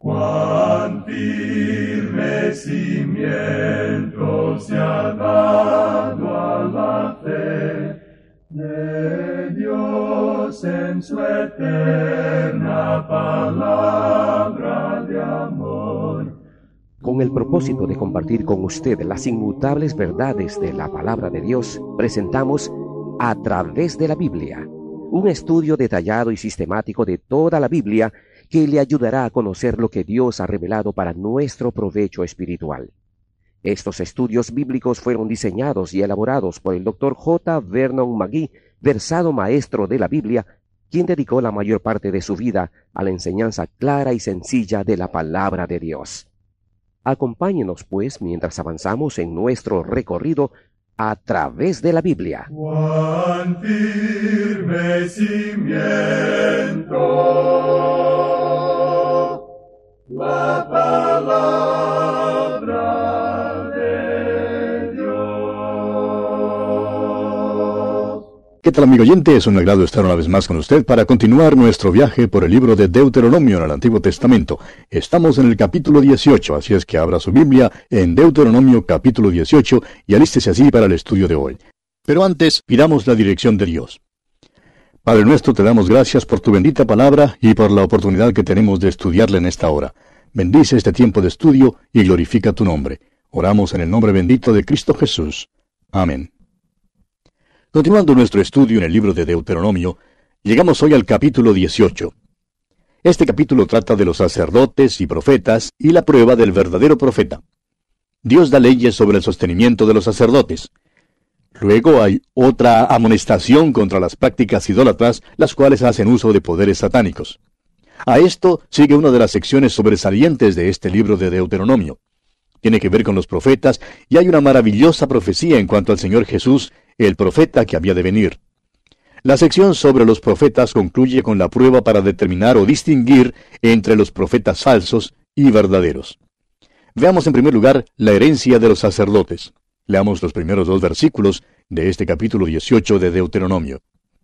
Cuán firme cimiento se ha dado a la fe de Dios en su eterna palabra de amor. Con el propósito de compartir con usted las inmutables verdades de la palabra de Dios, presentamos A Través de la Biblia, un estudio detallado y sistemático de toda la Biblia que le ayudará a conocer lo que Dios ha revelado para nuestro provecho espiritual. Estos estudios bíblicos fueron diseñados y elaborados por el Dr. J. Vernon McGee, versado maestro de la Biblia, quien dedicó la mayor parte de su vida a la enseñanza clara y sencilla de la palabra de Dios. Acompáñenos, pues, mientras avanzamos en nuestro recorrido a través de la Biblia. Cuán firme cimiento la palabra de Dios. ¿Qué tal, amigo oyente? Es un agrado estar una vez más con usted para continuar nuestro viaje por el libro de Deuteronomio en el Antiguo Testamento. Estamos en el capítulo 18, así es que abra su Biblia en Deuteronomio capítulo 18 y alístese así para el estudio de hoy. Pero antes, pidamos la dirección de Dios. Padre nuestro, te damos gracias por tu bendita palabra y por la oportunidad que tenemos de estudiarla en esta hora. Bendice este tiempo de estudio y glorifica tu nombre. Oramos en el nombre bendito de Cristo Jesús. Amén. Continuando nuestro estudio en el libro de Deuteronomio, llegamos hoy al capítulo 18. Este capítulo trata de los sacerdotes y profetas y la prueba del verdadero profeta. Dios da leyes sobre el sostenimiento de los sacerdotes. Luego hay otra amonestación contra las prácticas idólatras, las cuales hacen uso de poderes satánicos. A esto sigue una de las secciones sobresalientes de este libro de Deuteronomio. Tiene que ver con los profetas, y hay una maravillosa profecía en cuanto al Señor Jesús, el profeta que había de venir. La sección sobre los profetas concluye con la prueba para determinar o distinguir entre los profetas falsos y verdaderos. Veamos en primer lugar la herencia de los sacerdotes. Leamos los primeros 2 versículos de este capítulo 18 de Deuteronomio.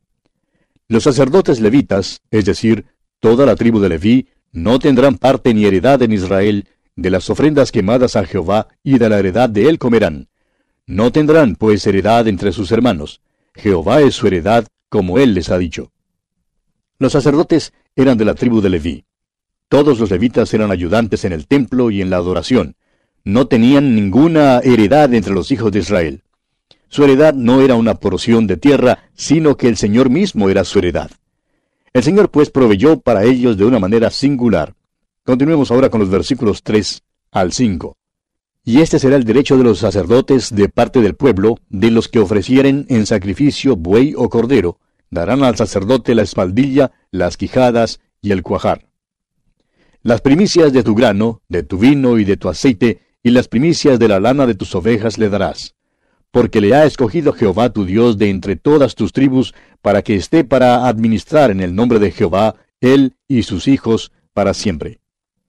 Los sacerdotes levitas, es decir, toda la tribu de Leví, no tendrán parte ni heredad en Israel, de las ofrendas quemadas a Jehová y de la heredad de él comerán. No tendrán, pues, heredad entre sus hermanos. Jehová es su heredad, como él les ha dicho. Los sacerdotes eran de la tribu de Leví. Todos los levitas eran ayudantes en el templo y en la adoración. No tenían ninguna heredad entre los hijos de Israel. Su heredad no era una porción de tierra, sino que el Señor mismo era su heredad. El Señor, pues, proveyó para ellos de una manera singular. Continuemos ahora con los versículos 3 al 5. Y este será el derecho de los sacerdotes de parte del pueblo, de los que ofrecieren en sacrificio buey o cordero, darán al sacerdote la espaldilla, las quijadas y el cuajar. Las primicias de tu grano, de tu vino y de tu aceite, y las primicias de la lana de tus ovejas le darás. Porque le ha escogido Jehová tu Dios de entre todas tus tribus, para que esté para administrar en el nombre de Jehová, él y sus hijos, para siempre.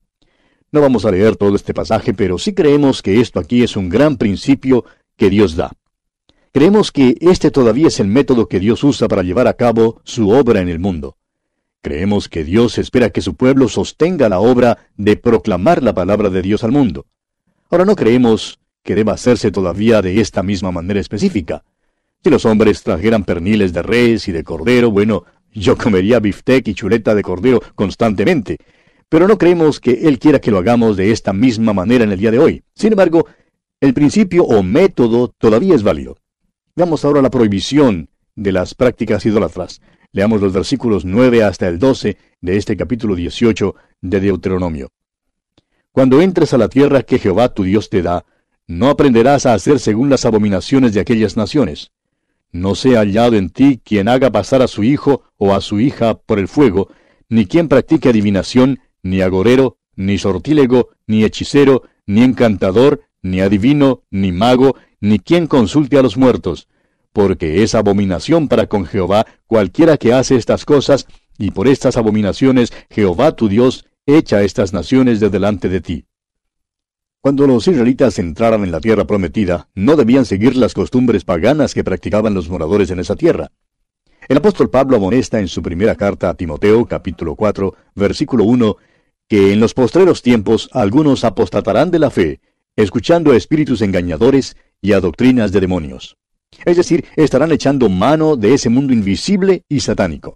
No vamos a leer todo este pasaje, pero sí creemos que esto aquí es un gran principio que Dios da. Creemos que este todavía es el método que Dios usa para llevar a cabo su obra en el mundo. Creemos que Dios espera que su pueblo sostenga la obra de proclamar la palabra de Dios al mundo. Ahora no creemos que deba hacerse todavía de esta misma manera específica. Si los hombres trajeran perniles de res y de cordero, bueno, yo comería biftec y chuleta de cordero constantemente. Pero no creemos que Él quiera que lo hagamos de esta misma manera en el día de hoy. Sin embargo, el principio o método todavía es válido. Veamos ahora la prohibición de las prácticas idólatras. Leamos los versículos 9 hasta el 12 de este capítulo 18 de Deuteronomio. Cuando entres a la tierra que Jehová tu Dios te da, no aprenderás a hacer según las abominaciones de aquellas naciones. No sea hallado en ti quien haga pasar a su hijo o a su hija por el fuego, ni quien practique adivinación, ni agorero, ni sortílego, ni hechicero, ni encantador, ni adivino, ni mago, ni quien consulte a los muertos, porque es abominación para con Jehová cualquiera que hace estas cosas, y por estas abominaciones Jehová tu Dios echa estas naciones de delante de ti. Cuando los israelitas entraran en la tierra prometida, no debían seguir las costumbres paganas que practicaban los moradores en esa tierra. El apóstol Pablo amonesta en su primera carta a Timoteo, capítulo 4, versículo 1, que en los postreros tiempos algunos apostatarán de la fe, escuchando a espíritus engañadores y a doctrinas de demonios. Es decir, estarán echando mano de ese mundo invisible y satánico.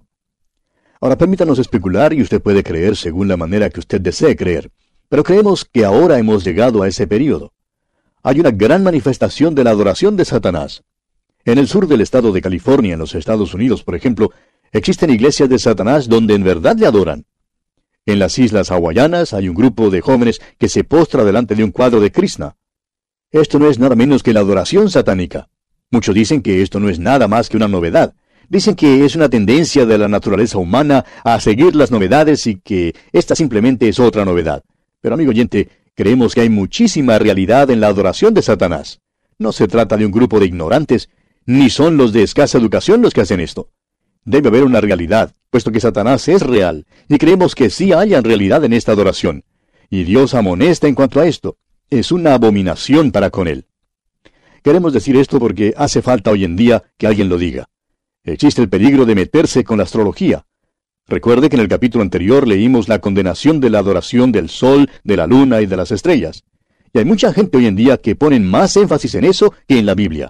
Ahora permítanos especular y usted puede creer según la manera que usted desee creer, pero creemos que ahora hemos llegado a ese período. Hay una gran manifestación de la adoración de Satanás. En el sur del estado de California, en los Estados Unidos, por ejemplo, existen iglesias de Satanás donde en verdad le adoran. En las islas hawaianas hay un grupo de jóvenes que se postra delante de un cuadro de Krishna. Esto no es nada menos que la adoración satánica. Muchos dicen que esto no es nada más que una novedad. Dicen que es una tendencia de la naturaleza humana a seguir las novedades y que esta simplemente es otra novedad. Pero amigo oyente, creemos que hay muchísima realidad en la adoración de Satanás. No se trata de un grupo de ignorantes, ni son los de escasa educación los que hacen esto. Debe haber una realidad, puesto que Satanás es real, y creemos que sí haya realidad en esta adoración. Y Dios amonesta en cuanto a esto. Es una abominación para con él. Queremos decir esto porque hace falta hoy en día que alguien lo diga. Existe el peligro de meterse con la astrología. Recuerde que en el capítulo anterior leímos la condenación de la adoración del sol, de la luna y de las estrellas. Y hay mucha gente hoy en día que ponen más énfasis en eso que en la Biblia.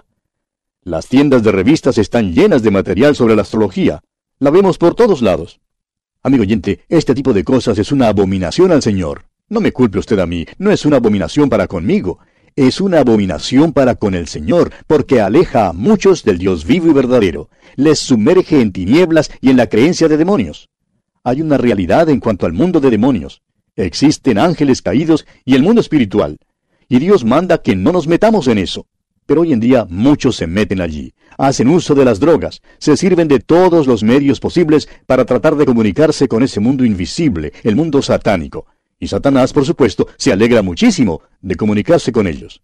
Las tiendas de revistas están llenas de material sobre la astrología. La vemos por todos lados. Amigo oyente, este tipo de cosas es una abominación al Señor. No me culpe usted a mí, no es una abominación para conmigo. Es una abominación para con el Señor, porque aleja a muchos del Dios vivo y verdadero. Les sumerge en tinieblas y en la creencia de demonios. Hay una realidad en cuanto al mundo de demonios. Existen ángeles caídos y el mundo espiritual. Y Dios manda que no nos metamos en eso. Pero hoy en día muchos se meten allí. Hacen uso de las drogas. Se sirven de todos los medios posibles para tratar de comunicarse con ese mundo invisible, el mundo satánico. Y Satanás, por supuesto, se alegra muchísimo de comunicarse con ellos.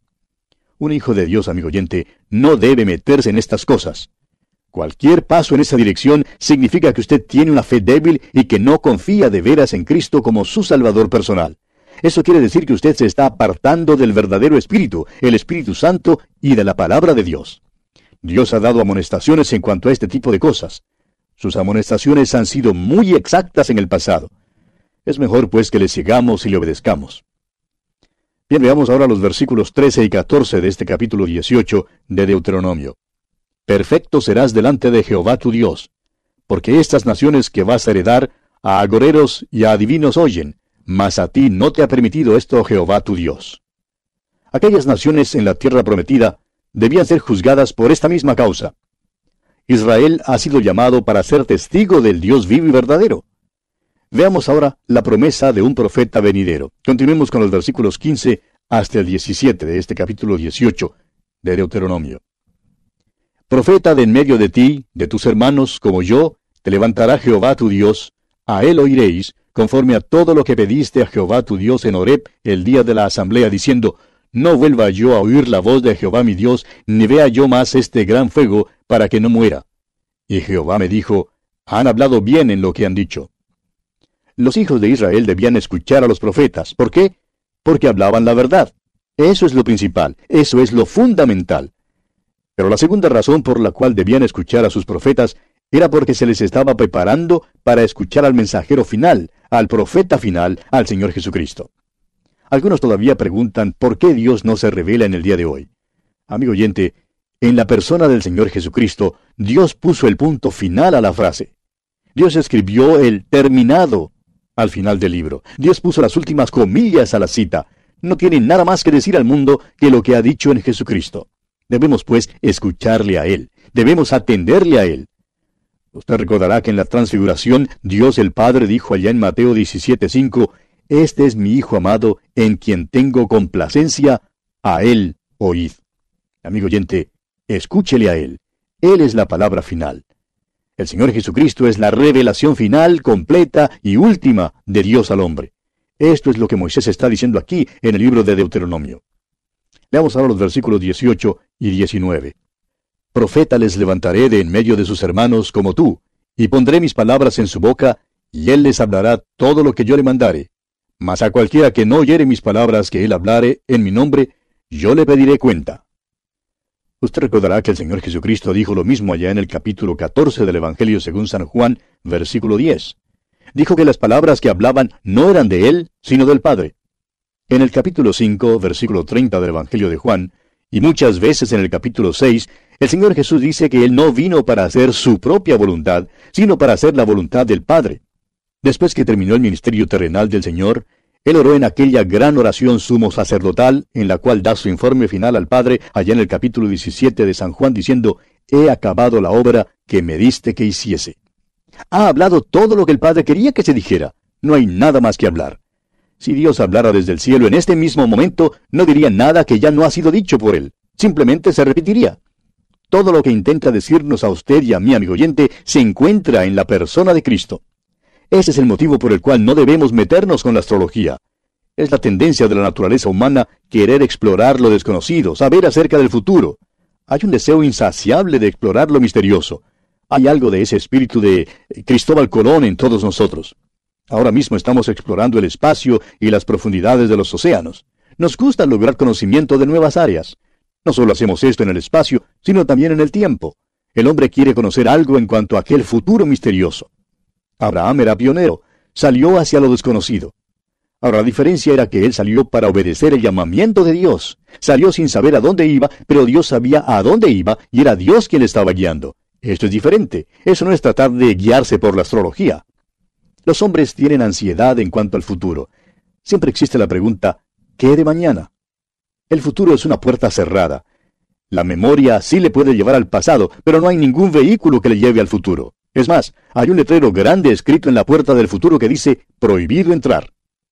Un hijo de Dios, amigo oyente, no debe meterse en estas cosas. Cualquier paso en esa dirección significa que usted tiene una fe débil y que no confía de veras en Cristo como su Salvador personal. Eso quiere decir que usted se está apartando del verdadero Espíritu, el Espíritu Santo y de la palabra de Dios. Dios ha dado amonestaciones en cuanto a este tipo de cosas. Sus amonestaciones han sido muy exactas en el pasado. Es mejor pues que le sigamos y le obedezcamos. Bien, veamos ahora los versículos 13 y 14 de este capítulo 18 de Deuteronomio. Perfecto serás delante de Jehová tu Dios, porque estas naciones que vas a heredar a agoreros y a adivinos oyen, mas a ti no te ha permitido esto Jehová tu Dios. Aquellas naciones en la tierra prometida debían ser juzgadas por esta misma causa. Israel ha sido llamado para ser testigo del Dios vivo y verdadero. Veamos ahora la promesa de un profeta venidero. Continuemos con los versículos 15 hasta el 17 de este capítulo 18 de Deuteronomio. Profeta de en medio de ti, de tus hermanos, como yo, te levantará Jehová tu Dios, a él oiréis, conforme a todo lo que pediste a Jehová tu Dios en Horeb el día de la asamblea, diciendo, no vuelva yo a oír la voz de Jehová mi Dios, ni vea yo más este gran fuego, para que no muera. Y Jehová me dijo, han hablado bien en lo que han dicho. Los hijos de Israel debían escuchar a los profetas. ¿Por qué? Porque hablaban la verdad. Eso es lo principal, eso es lo fundamental. Pero la segunda razón por la cual debían escuchar a sus profetas era porque se les estaba preparando para escuchar al mensajero final, al profeta final, al Señor Jesucristo. Algunos todavía preguntan por qué Dios no se revela en el día de hoy. Amigo oyente, en la persona del Señor Jesucristo, Dios puso el punto final a la frase. Dios escribió el terminado al final del libro. Dios puso las últimas comillas a la cita. No tiene nada más que decir al mundo que lo que ha dicho en Jesucristo. Debemos, pues, escucharle a Él. Debemos atenderle a Él. Usted recordará que en la transfiguración, Dios el Padre dijo allá en Mateo 17:5, este es mi Hijo amado, en quien tengo complacencia, a Él oíd. Amigo oyente, escúchele a Él. Él es la palabra final. El Señor Jesucristo es la revelación final, completa y última de Dios al hombre. Esto es lo que Moisés está diciendo aquí en el libro de Deuteronomio. Leamos ahora los versículos 18 y 19. Profeta les levantaré de en medio de sus hermanos como tú, y pondré mis palabras en su boca, y él les hablará todo lo que yo le mandare. Mas a cualquiera que no oyere mis palabras que él hablare en mi nombre, yo le pediré cuenta. Usted recordará que el Señor Jesucristo dijo lo mismo allá en el capítulo 14 del Evangelio según San Juan, versículo 10. Dijo que las palabras que hablaban no eran de Él, sino del Padre. En el capítulo 5, versículo 30 del Evangelio de Juan, y muchas veces en el capítulo 6, el Señor Jesús dice que Él no vino para hacer su propia voluntad, sino para hacer la voluntad del Padre. Después que terminó el ministerio terrenal del Señor, Él oró en aquella gran oración sumo sacerdotal, en la cual da su informe final al Padre, allá en el capítulo 17 de San Juan, diciendo, «He acabado la obra que me diste que hiciese». Ha hablado todo lo que el Padre quería que se dijera. No hay nada más que hablar. Si Dios hablara desde el cielo en este mismo momento, no diría nada que ya no ha sido dicho por Él. Simplemente se repetiría. Todo lo que intenta decirnos a usted y a mí, amigo oyente, se encuentra en la persona de Cristo. Ese es el motivo por el cual no debemos meternos con la astrología. Es la tendencia de la naturaleza humana querer explorar lo desconocido, saber acerca del futuro. Hay un deseo insaciable de explorar lo misterioso. Hay algo de ese espíritu de Cristóbal Colón en todos nosotros. Ahora mismo estamos explorando el espacio y las profundidades de los océanos. Nos gusta lograr conocimiento de nuevas áreas. No solo hacemos esto en el espacio, sino también en el tiempo. El hombre quiere conocer algo en cuanto a aquel futuro misterioso. Abraham era pionero, salió hacia lo desconocido. Ahora, la diferencia era que él salió para obedecer el llamamiento de Dios. Salió sin saber a dónde iba, pero Dios sabía a dónde iba y era Dios quien le estaba guiando. Esto es diferente. Eso no es tratar de guiarse por la astrología. Los hombres tienen ansiedad en cuanto al futuro. Siempre existe la pregunta, ¿qué de mañana? El futuro es una puerta cerrada. La memoria sí le puede llevar al pasado, pero no hay ningún vehículo que le lleve al futuro. Es más, hay un letrero grande escrito en la puerta del futuro que dice, prohibido entrar.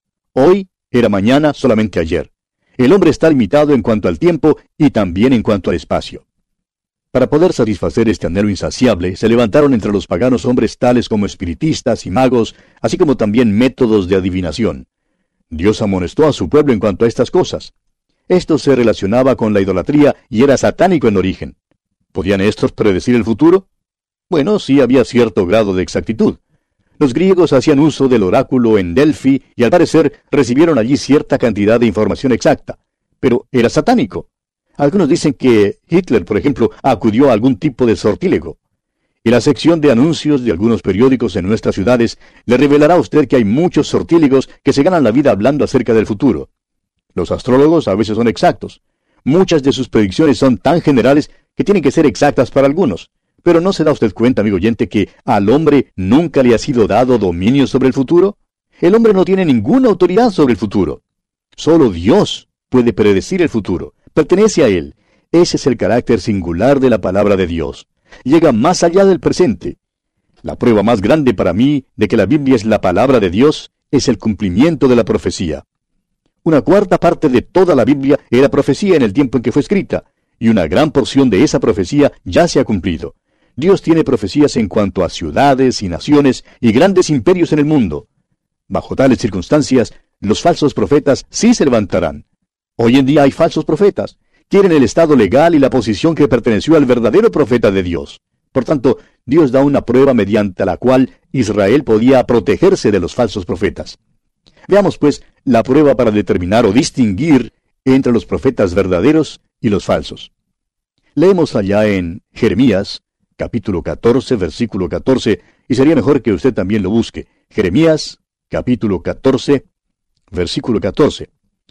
Hoy era mañana solamente ayer. El hombre está limitado en cuanto al tiempo y también en cuanto al espacio. Para poder satisfacer este anhelo insaciable, se levantaron entre los paganos hombres tales como espiritistas y magos, así como también métodos de adivinación. Dios amonestó a su pueblo en cuanto a estas cosas. Esto se relacionaba con la idolatría y era satánico en origen. ¿Podían estos predecir el futuro? Bueno, sí había cierto grado de exactitud. Los griegos hacían uso del oráculo en Delfi y al parecer recibieron allí cierta cantidad de información exacta. Pero era satánico. Algunos dicen que Hitler, por ejemplo, acudió a algún tipo de sortílego. Y la sección de anuncios de algunos periódicos en nuestras ciudades le revelará a usted que hay muchos sortílegos que se ganan la vida hablando acerca del futuro. Los astrólogos a veces son exactos. Muchas de sus predicciones son tan generales que tienen que ser exactas para algunos. Pero ¿no se da usted cuenta, amigo oyente, que al hombre nunca le ha sido dado dominio sobre el futuro? El hombre no tiene ninguna autoridad sobre el futuro. Solo Dios puede predecir el futuro. Pertenece a Él. Ese es el carácter singular de la palabra de Dios. Llega más allá del presente. La prueba más grande para mí de que la Biblia es la palabra de Dios es el cumplimiento de la profecía. Una cuarta parte de toda la Biblia era profecía en el tiempo en que fue escrita, y una gran porción de esa profecía ya se ha cumplido. Dios tiene profecías en cuanto a ciudades y naciones y grandes imperios en el mundo. Bajo tales circunstancias, los falsos profetas sí se levantarán. Hoy en día hay falsos profetas. Quieren el estado legal y la posición que perteneció al verdadero profeta de Dios. Por tanto, Dios da una prueba mediante la cual Israel podía protegerse de los falsos profetas. Veamos, pues, la prueba para determinar o distinguir entre los profetas verdaderos y los falsos. Leemos allá en Jeremías, capítulo 14, versículo 14, y sería mejor que usted también lo busque. Jeremías, capítulo 14, versículo 14.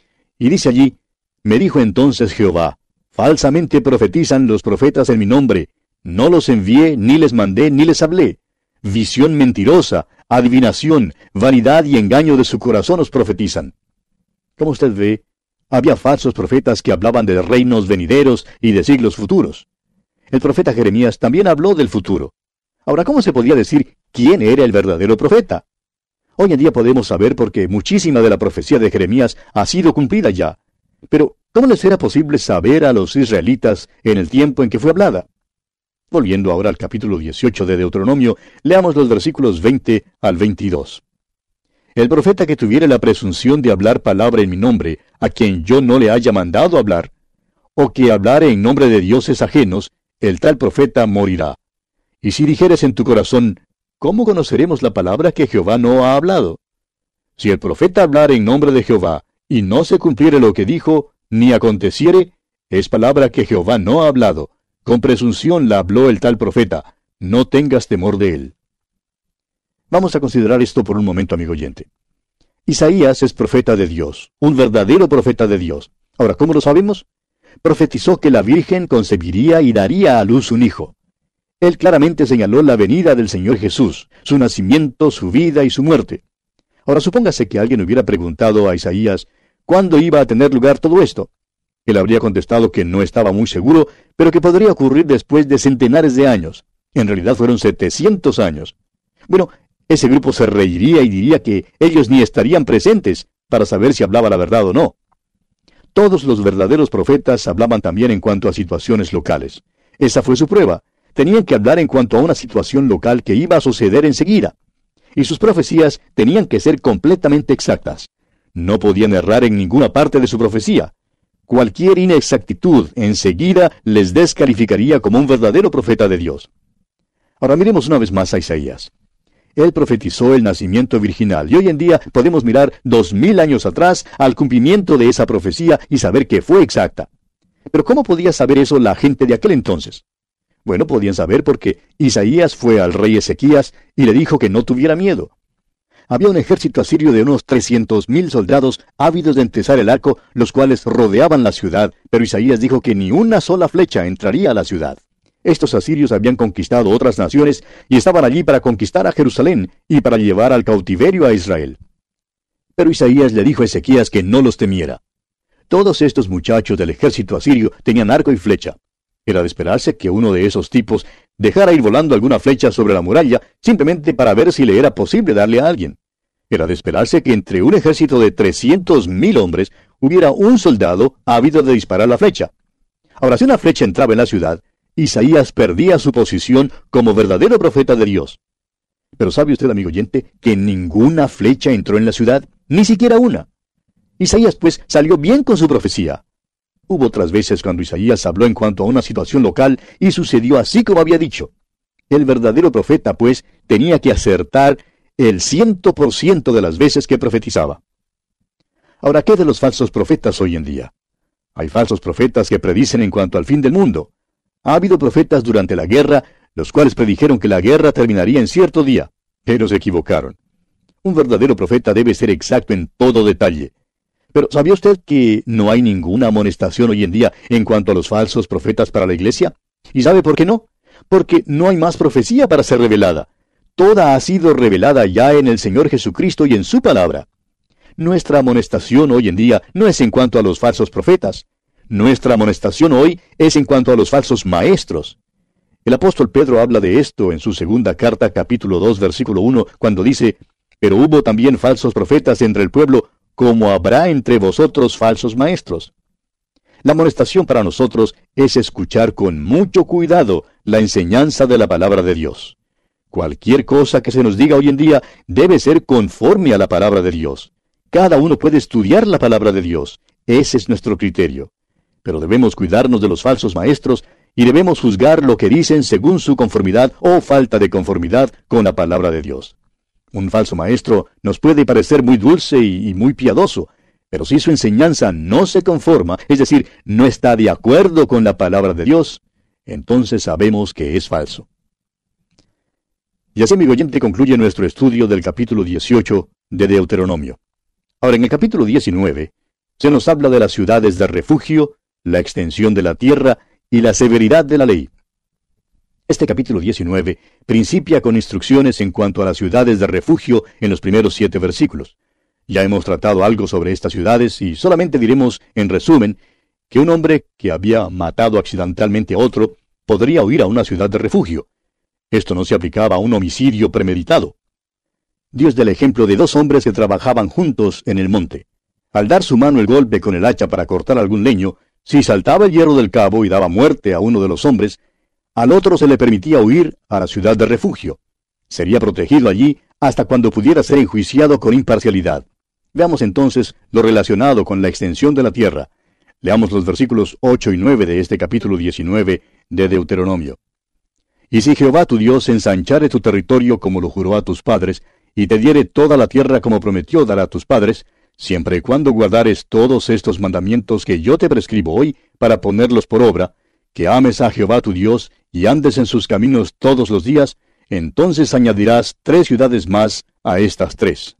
Y dice allí, me dijo entonces Jehová, falsamente profetizan los profetas en mi nombre, no los envié, ni les mandé, ni les hablé. Visión mentirosa, adivinación, vanidad y engaño de su corazón os profetizan. Como usted ve, había falsos profetas que hablaban de reinos venideros y de siglos futuros. El profeta Jeremías también habló del futuro. Ahora, ¿cómo se podía decir quién era el verdadero profeta? Hoy en día podemos saber porque muchísima de la profecía de Jeremías ha sido cumplida ya. Pero, ¿cómo les era posible saber a los israelitas en el tiempo en que fue hablada? Volviendo ahora al capítulo 18 de Deuteronomio, leamos los versículos 20 al 22. El profeta que tuviere la presunción de hablar palabra en mi nombre, a quien yo no le haya mandado hablar, o que hablare en nombre de dioses ajenos, el tal profeta morirá. Y si dijeres en tu corazón, ¿cómo conoceremos la palabra que Jehová no ha hablado? Si el profeta hablare en nombre de Jehová, y no se cumpliere lo que dijo, ni aconteciere, es palabra que Jehová no ha hablado. Con presunción la habló el tal profeta. No tengas temor de él. Vamos a considerar esto por un momento, amigo oyente. Isaías es profeta de Dios, un verdadero profeta de Dios. Ahora, ¿cómo lo sabemos? Profetizó que la Virgen concebiría y daría a luz un hijo. Él claramente señaló la venida del Señor Jesús, su nacimiento, su vida y su muerte. Ahora, supóngase que alguien hubiera preguntado a Isaías cuándo iba a tener lugar todo esto. Él habría contestado que no estaba muy seguro, pero que podría ocurrir después de centenares de años. En realidad fueron 700 años. Bueno, ese grupo se reiría y diría que ellos ni estarían presentes para saber si hablaba la verdad o no. Todos los verdaderos profetas hablaban también en cuanto a situaciones locales. Esa fue su prueba. Tenían que hablar en cuanto a una situación local que iba a suceder enseguida. Y sus profecías tenían que ser completamente exactas. No podían errar en ninguna parte de su profecía. Cualquier inexactitud enseguida les descalificaría como un verdadero profeta de Dios. Ahora miremos una vez más a Isaías. Él profetizó el nacimiento virginal, y hoy en día podemos mirar 2000 años atrás al cumplimiento de esa profecía y saber que fue exacta. Pero ¿cómo podía saber eso la gente de aquel entonces? Bueno, podían saber porque Isaías fue al rey Ezequías y le dijo que no tuviera miedo. Había un ejército asirio de unos 300,000 soldados ávidos de empezar el arco, los cuales rodeaban la ciudad, pero Isaías dijo que ni una sola flecha entraría a la ciudad. Estos asirios habían conquistado otras naciones y estaban allí para conquistar a Jerusalén y para llevar al cautiverio a Israel. Pero Isaías le dijo a Ezequías que no los temiera. Todos estos muchachos del ejército asirio tenían arco y flecha. Era de esperarse que uno de esos tipos dejara ir volando alguna flecha sobre la muralla simplemente para ver si le era posible darle a alguien. Era de esperarse que entre un ejército de 300,000 hombres hubiera un soldado ávido de disparar la flecha. Ahora, si una flecha entraba en la ciudad, Isaías perdía su posición como verdadero profeta de Dios. Pero ¿sabe usted, amigo oyente, que ninguna flecha entró en la ciudad? Ni siquiera una. Isaías, pues, salió bien con su profecía. Hubo otras veces cuando Isaías habló en cuanto a una situación local y sucedió así como había dicho. El verdadero profeta, pues, tenía que acertar el 100% de las veces que profetizaba. Ahora, ¿qué de los falsos profetas hoy en día? Hay falsos profetas que predicen en cuanto al fin del mundo. Ha habido profetas durante la guerra, los cuales predijeron que la guerra terminaría en cierto día, pero se equivocaron. Un verdadero profeta debe ser exacto en todo detalle. Pero ¿sabía usted que no hay ninguna amonestación hoy en día en cuanto a los falsos profetas para la iglesia? ¿Y sabe por qué no? Porque no hay más profecía para ser revelada. Toda ha sido revelada ya en el Señor Jesucristo y en su palabra. Nuestra amonestación hoy en día no es en cuanto a los falsos profetas. Nuestra amonestación hoy es en cuanto a los falsos maestros. El apóstol Pedro habla de esto en su segunda carta, capítulo 2, versículo 1, cuando dice: «Pero hubo también falsos profetas entre el pueblo, como habrá entre vosotros falsos maestros». La amonestación para nosotros es escuchar con mucho cuidado la enseñanza de la palabra de Dios. Cualquier cosa que se nos diga hoy en día debe ser conforme a la palabra de Dios. Cada uno puede estudiar la palabra de Dios. Ese es nuestro criterio. Pero debemos cuidarnos de los falsos maestros y debemos juzgar lo que dicen según su conformidad o falta de conformidad con la palabra de Dios. Un falso maestro nos puede parecer muy dulce y muy piadoso, pero si su enseñanza no se conforma, es decir, no está de acuerdo con la palabra de Dios, entonces sabemos que es falso. Y así, amigo oyente, concluye nuestro estudio del capítulo 18 de Deuteronomio. Ahora, en el capítulo 19, se nos habla de las ciudades de refugio, la extensión de la tierra y la severidad de la ley. Este capítulo 19 principia con instrucciones en cuanto a las ciudades de refugio en los primeros 7 versículos. Ya hemos tratado algo sobre estas ciudades y solamente diremos, en resumen, que un hombre que había matado accidentalmente a otro podría huir a una ciudad de refugio. Esto no se aplicaba a un homicidio premeditado. Dios da el ejemplo de 2 hombres que trabajaban juntos en el monte. Al dar su mano el golpe con el hacha para cortar algún leño, si saltaba el hierro del cabo y daba muerte a uno de los hombres, al otro se le permitía huir a la ciudad de refugio. Sería protegido allí hasta cuando pudiera ser enjuiciado con imparcialidad. Veamos entonces lo relacionado con la extensión de la tierra. Leamos los versículos 8 y 9 de este capítulo 19 de Deuteronomio. «Y si Jehová tu Dios ensanchare tu territorio como lo juró a tus padres, y te diere toda la tierra como prometió dar a tus padres, siempre y cuando guardares todos estos mandamientos que yo te prescribo hoy para ponerlos por obra, que ames a Jehová tu Dios y andes en sus caminos todos los días, entonces añadirás 3 ciudades más a estas 3.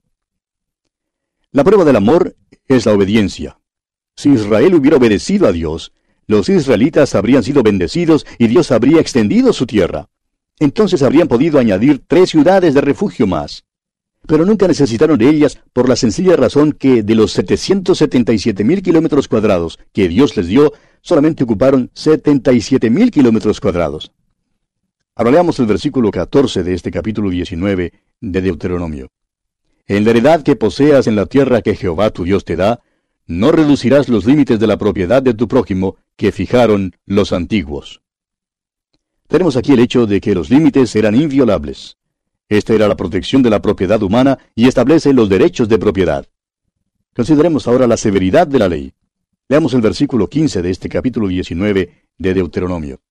La prueba del amor es la obediencia. Si Israel hubiera obedecido a Dios, los israelitas habrían sido bendecidos y Dios habría extendido su tierra. Entonces habrían podido añadir 3 ciudades de refugio más. Pero nunca necesitaron de ellas por la sencilla razón que de los 777,000 kilómetros cuadrados que Dios les dio, solamente ocuparon 77,000 kilómetros cuadrados. Ahora leamos el versículo 14 de este capítulo 19 de Deuteronomio. En la heredad que poseas en la tierra que Jehová tu Dios te da, no reducirás los límites de la propiedad de tu prójimo que fijaron los antiguos. Tenemos aquí el hecho de que los límites eran inviolables. Esta era la protección de la propiedad humana y establece los derechos de propiedad. Consideremos ahora la severidad de la ley. Leamos el versículo 15 de este capítulo 19 de Deuteronomio.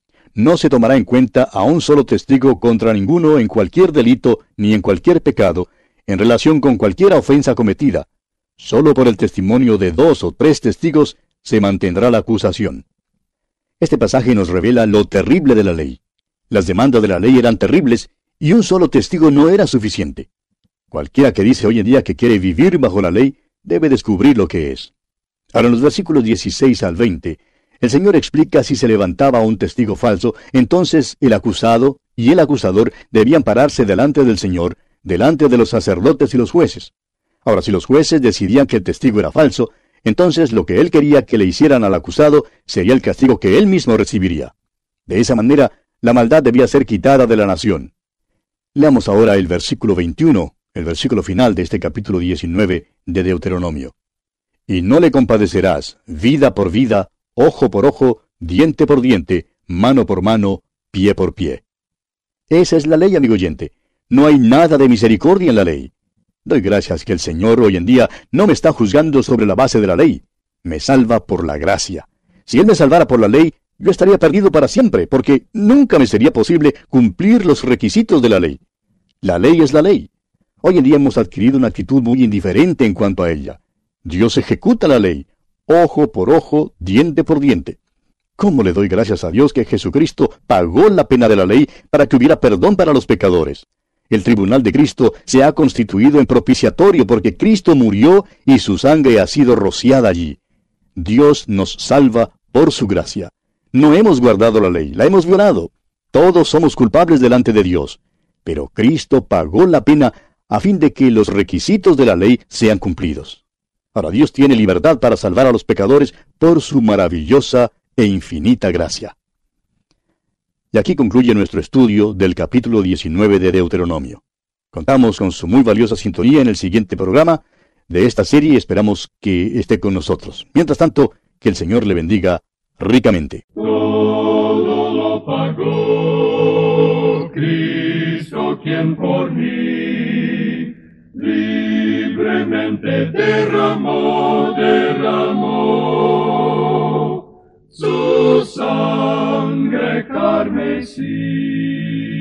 No se tomará en cuenta a un solo testigo contra ninguno en cualquier delito ni en cualquier pecado, en relación con cualquier ofensa cometida. Solo por el testimonio de 2 o 3 testigos se mantendrá la acusación. Este pasaje nos revela lo terrible de la ley. Las demandas de la ley eran terribles y un solo testigo no era suficiente. Cualquiera que dice hoy en día que quiere vivir bajo la ley debe descubrir lo que es. Ahora en los versículos 16 al 20, el Señor explica si se levantaba un testigo falso, entonces el acusado y el acusador debían pararse delante del Señor, delante de los sacerdotes y los jueces. Ahora, si los jueces decidían que el testigo era falso, entonces lo que él quería que le hicieran al acusado sería el castigo que él mismo recibiría. De esa manera, la maldad debía ser quitada de la nación. Leamos ahora el versículo 21, el versículo final de este capítulo 19 de Deuteronomio. Y no le compadecerás, vida por vida, ojo por ojo, diente por diente, mano por mano, pie por pie. Esa es la ley, amigo oyente. No hay nada de misericordia en la ley. Doy gracias que el Señor hoy en día no me está juzgando sobre la base de la ley. Me salva por la gracia. Si Él me salvara por la ley, yo estaría perdido para siempre, porque nunca me sería posible cumplir los requisitos de la ley. La ley es la ley. Hoy en día hemos adquirido una actitud muy indiferente en cuanto a ella. Dios ejecuta la ley, ojo por ojo, diente por diente. ¿Cómo le doy gracias a Dios que Jesucristo pagó la pena de la ley para que hubiera perdón para los pecadores? El tribunal de Cristo se ha constituido en propiciatorio porque Cristo murió y su sangre ha sido rociada allí. Dios nos salva por su gracia. No hemos guardado la ley, la hemos violado. Todos somos culpables delante de Dios. Pero Cristo pagó la pena a fin de que los requisitos de la ley sean cumplidos. Ahora Dios tiene libertad para salvar a los pecadores por su maravillosa e infinita gracia. Y aquí concluye nuestro estudio del capítulo 19 de Deuteronomio. Contamos con su muy valiosa sintonía en el siguiente programa de esta serie y esperamos que esté con nosotros. Mientras tanto, que el Señor le bendiga ricamente. Todo lo pagó Cristo quien por mí libremente derramó su sangre carmesí.